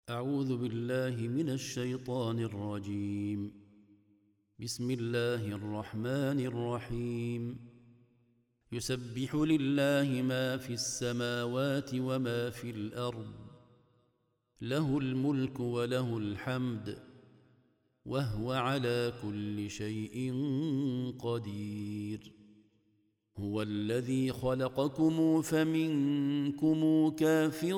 أعوذ بالله من الشيطان الرجيم. بسم الله الرحمن الرحيم. يسبح لله ما في السماوات وما في الأرض، له الملك وله الحمد، وهو على كل شيء قدير. هو الذي خلقكم فمنكم كافر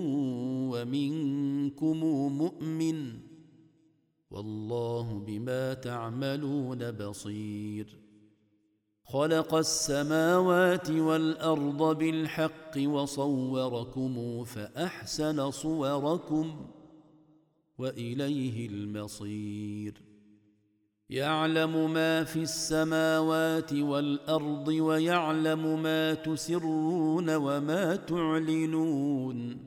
ومنكم مؤمن، والله بما تعملون بصير. خلق السماوات والأرض بالحق وصوركم فأحسن صوركم وإليه المصير. يعلم ما في السماوات والأرض ويعلم ما تسرون وما تعلنون،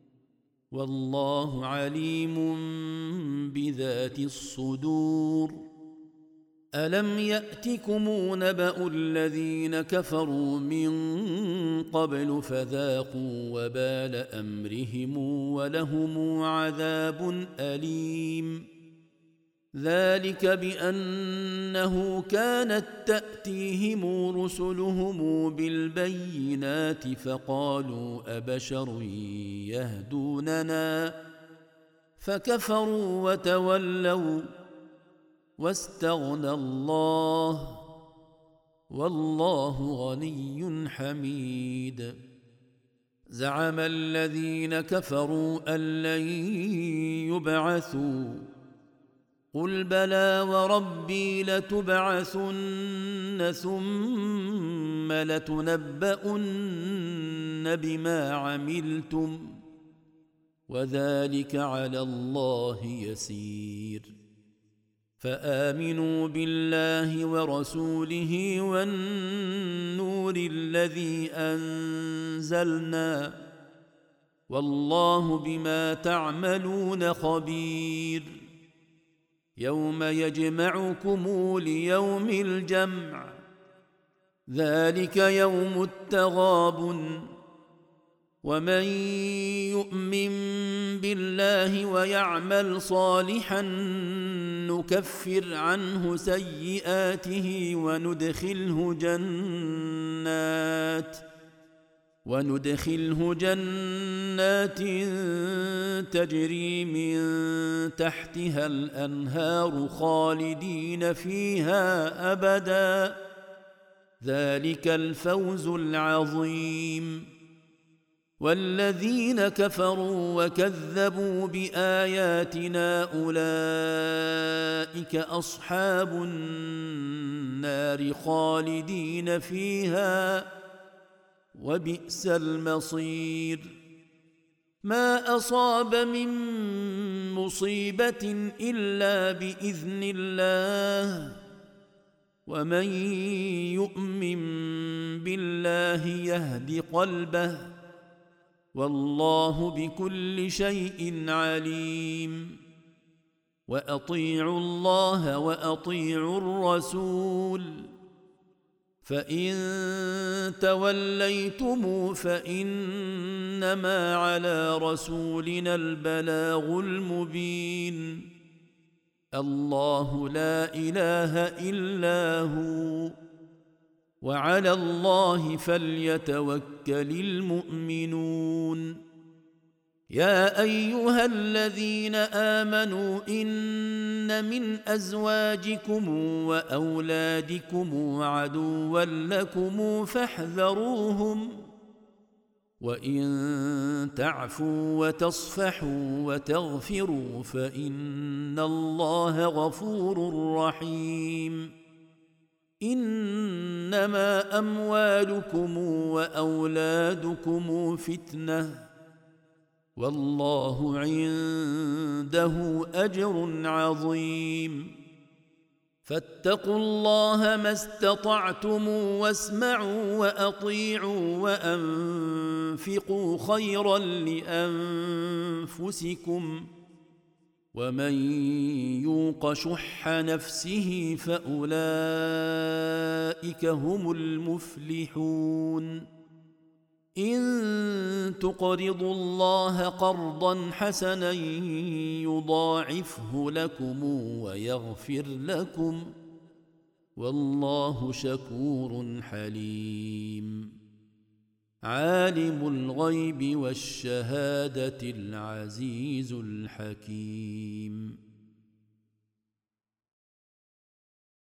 والله عليم بذات الصدور. ألم يأتكم نبأ الذين كفروا من قبل فذاقوا وبال أمرهم ولهم عذاب أليم. ذلك بأنه كانت تأتيهم رسلهم بالبينات فقالوا أبشر يهدوننا، فكفروا وتولوا واستغنى الله، والله غني حميد. زعم الذين كفروا أن لن يبعثوا، قل بلى وربي لتبعثن ثم لتنبؤن بما عملتم، وذلك على الله يسير. فآمنوا بالله ورسوله والنور الذي أنزلنا، والله بما تعملون خبير. يوم يجمعكم ليوم الجمع، ذلك يوم التغابن. ومن يؤمن بالله ويعمل صالحا نكفر عنه سيئاته وندخله جنات تجري من تحتها الأنهار خالدين فيها أبدا، ذلك الفوز العظيم. والذين كفروا وكذبوا بآياتنا أولئك أصحاب النار خالدين فيها، وبئس المصير. ما أصاب من مصيبة إلا بإذن الله، ومن يؤمن بالله يهد قلبه، والله بكل شيء عليم. وأطيعوا الله وأطيعوا الرسول، فإن توليتم فإنما على رسولنا البلاغ المبين. الله لا إله إلا هو، وعلى الله فليتوكل المؤمنون. يا أيها الذين آمنوا إن من أزواجكم وأولادكم عدوا لكم فاحذروهم، وإن تعفوا وتصفحوا وتغفروا فإن الله غفور رحيم. إنما أموالكم وأولادكم فتنة، والله عنده أجر عظيم. فاتقوا الله ما استطعتم واسمعوا وأطيعوا وأنفقوا خيرا لأنفسكم، ومن يوق شح نفسه فأولئك هم المفلحون. إن تقرضوا الله قرضا حسنا يضاعفه لكم ويغفر لكم والله شكور حليم. عالم الغيب والشهادة العزيز الحكيم.